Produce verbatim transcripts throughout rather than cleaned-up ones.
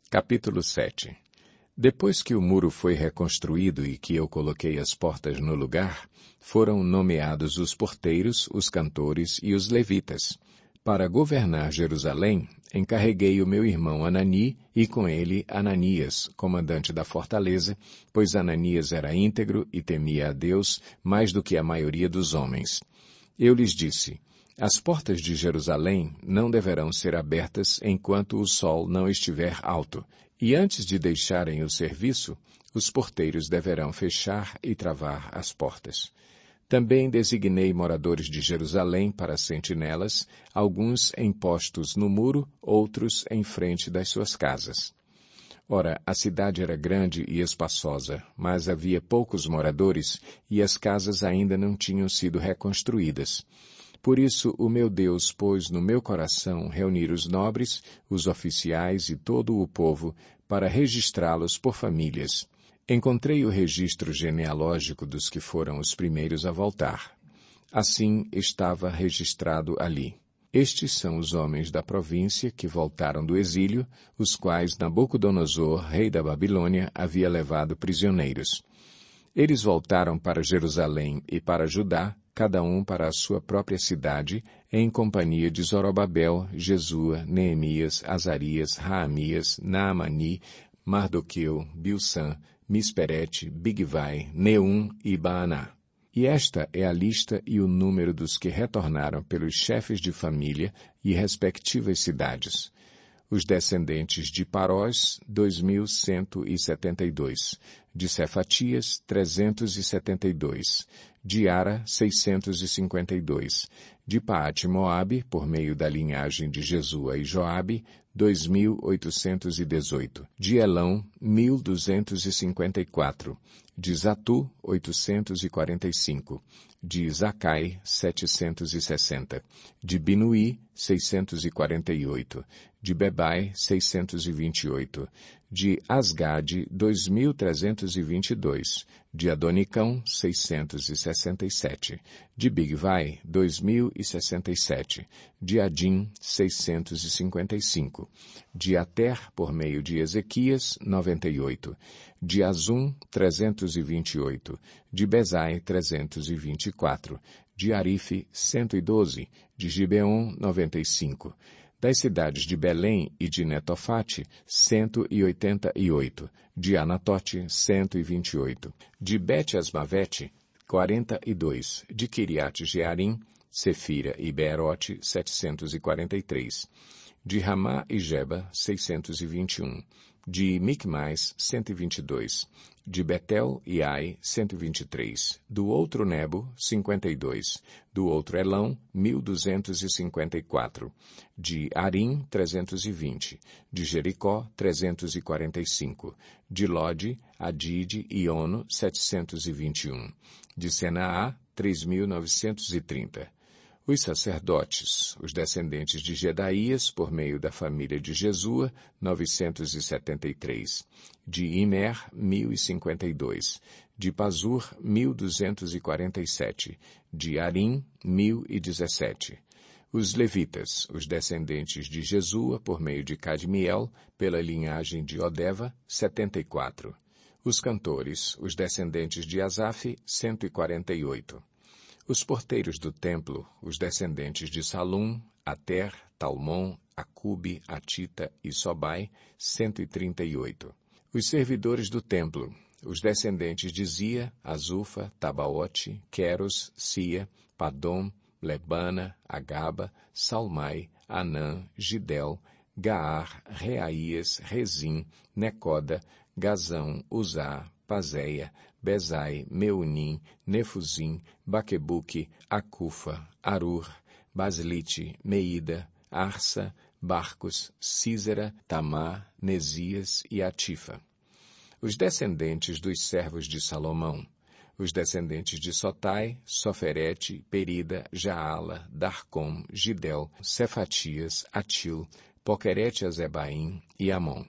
Capítulo sete. Depois que o muro foi reconstruído e que eu coloquei as portas no lugar, foram nomeados os porteiros, os cantores e os levitas. Para governar Jerusalém, encarreguei o meu irmão Anani e com ele Ananias, comandante da fortaleza, pois Ananias era íntegro e temia a Deus mais do que a maioria dos homens. Eu lhes disse: as portas de Jerusalém não deverão ser abertas enquanto o sol não estiver alto, e antes de deixarem o serviço, os porteiros deverão fechar e travar as portas. Também designei moradores de Jerusalém para sentinelas, alguns em postos no muro, outros em frente das suas casas. Ora, a cidade era grande e espaçosa, mas havia poucos moradores e as casas ainda não tinham sido reconstruídas. Por isso o meu Deus pôs no meu coração reunir os nobres, os oficiais e todo o povo para registrá-los por famílias. Encontrei o registro genealógico dos que foram os primeiros a voltar. Assim estava registrado ali. Estes são os homens da província que voltaram do exílio, os quais Nabucodonosor, rei da Babilônia, havia levado prisioneiros. Eles voltaram para Jerusalém e para Judá, cada um para a sua própria cidade, em companhia de Zorobabel, Jesua, Neemias, Azarias, Raamias, Naamani, Mardoqueu, Bilsã, Misperete, Bigvai, Neum e Baaná. E esta é a lista e o número dos que retornaram pelos chefes de família e respectivas cidades. Os descendentes de Parós, dois mil cento e setenta e dois. De Cefatias, trezentos e setenta e dois. De Ara, seiscentos e cinquenta e dois. De Paate-Moabe, por meio da linhagem de Jesua e Joabe, dois mil oitocentos e dezoito. De Elão, mil duzentos e cinquenta e quatro. De Zatu, oitocentos e quarenta e cinco. De Zacai, setecentos e sessenta. De Binuí, seiscentos e quarenta e oito. De Bebai, seiscentos e vinte e oito. De Asgade, dois mil trezentos e vinte e dois. De Adonicão, seiscentos e sessenta e sete. De Bigvai, dois mil e sessenta e sete. De Adim, seiscentos e cinquenta e cinco. De Ater, por meio de Ezequias, noventa e oito. De Azum, trezentos e vinte e oito. De Bezai, trezentos e vinte e quatro. De Arife, cento e doze. De Gibeon, noventa e cinco. Das cidades de Belém e de Netofate, cento e oitenta e oito. De Anatote, cento e vinte e oito. De Bet-Asmavete, quarenta e dois. De Kiriat-Jearim, Sefira e Beerote, setecentos e quarenta e três. De Ramá e Geba, seiscentos e vinte e um. De Micmais, cento e vinte e dois. De Betel e Ai, cento e vinte e três. Do outro Nebo, cinquenta e dois. Do outro Elão, mil duzentos e cinquenta e quatro. De Arim, trezentos e vinte. De Jericó, trezentos e quarenta e cinco. De Lode, Adide e Ono, setecentos e vinte e um. De Senaá, três mil novecentos e trinta. Os sacerdotes, os descendentes de Jedaías, por meio da família de Jesua, novecentos e setenta e três. De Imer, mil e cinquenta e dois. De Pazur, mil duzentos e quarenta e sete. De Arim, mil e dezessete. Os levitas, os descendentes de Jesua, por meio de Cadmiel, pela linhagem de Odeva, setenta e quatro. Os cantores, os descendentes de Asaf, cento e quarenta e oito. Os porteiros do templo, os descendentes de Salum, Ater, Talmon, Acube, Atita e Sobai, cento e trinta e oito. Os servidores do templo, os descendentes de Zia, Azufa, Tabaote, Queros, Sia, Padom, Lebana, Agaba, Salmai, Anã, Gidel, Gaar, Reaías, Rezim, Necoda, Gazão, Uzá, Pazéia, Bezai, Meunim, Nefuzim, Baquebuque, Acufa, Arur, Baslite, Meida, Arsa, Barcos, Císera, Tamá, Nesias e Atifa. Os descendentes dos servos de Salomão, os descendentes de Sotai, Soferete, Perida, Jaala, Darcom, Gidel, Cefatias, Atil, Poquerete-Azebaim e Amon.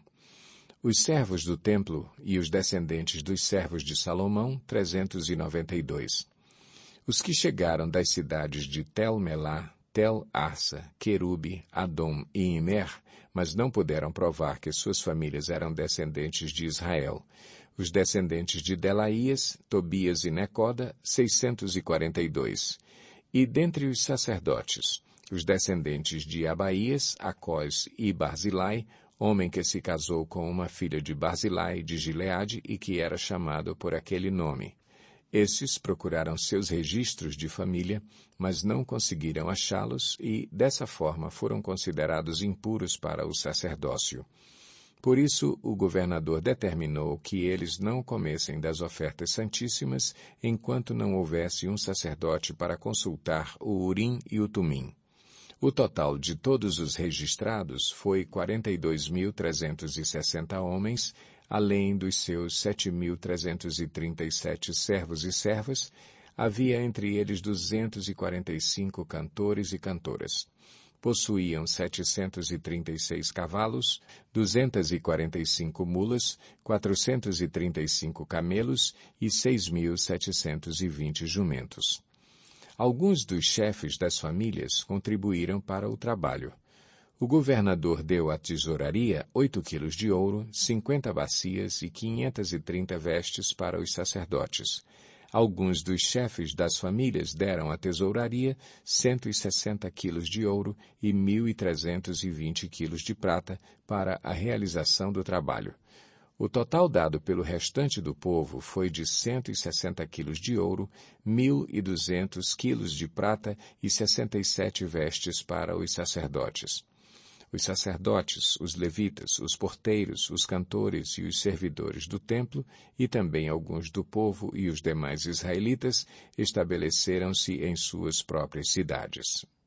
Os servos do templo e os descendentes dos servos de Salomão, trezentos e noventa e dois. Os que chegaram das cidades de Tel-Melá, Tel-Arsa, Querube, Adom e Imer, mas não puderam provar que suas famílias eram descendentes de Israel. Os descendentes de Delaías, Tobias e Necoda, seiscentos e quarenta e dois. E dentre os sacerdotes, os descendentes de Abaías, Acós e Barzilai, homem que se casou com uma filha de Barzilai de Gileade e que era chamado por aquele nome. Esses procuraram seus registros de família, mas não conseguiram achá-los e, dessa forma, foram considerados impuros para o sacerdócio. Por isso, o governador determinou que eles não comessem das ofertas santíssimas enquanto não houvesse um sacerdote para consultar o Urim e o Tumim. O total de todos os registrados foi quarenta e dois mil trezentos e sessenta homens, além dos seus sete mil trezentos e trinta e sete servos e servas. Havia entre eles duzentos e quarenta e cinco cantores e cantoras. Possuíam setecentos e trinta e seis cavalos, duzentas e quarenta e cinco mulas, quatrocentos e trinta e cinco camelos e seis mil setecentos e vinte jumentos. Alguns dos chefes das famílias contribuíram para o trabalho. O governador deu à tesouraria oito quilos de ouro, cinquenta bacias e quinhentas e trinta vestes para os sacerdotes. Alguns dos chefes das famílias deram à tesouraria cento e sessenta quilos de ouro e mil e trezentos e vinte quilos de prata para a realização do trabalho. O total dado pelo restante do povo foi de cento e sessenta quilos de ouro, mil e duzentos quilos de prata e sessenta e sete vestes para os sacerdotes. Os sacerdotes, os levitas, os porteiros, os cantores e os servidores do templo, e também alguns do povo e os demais israelitas, estabeleceram-se em suas próprias cidades.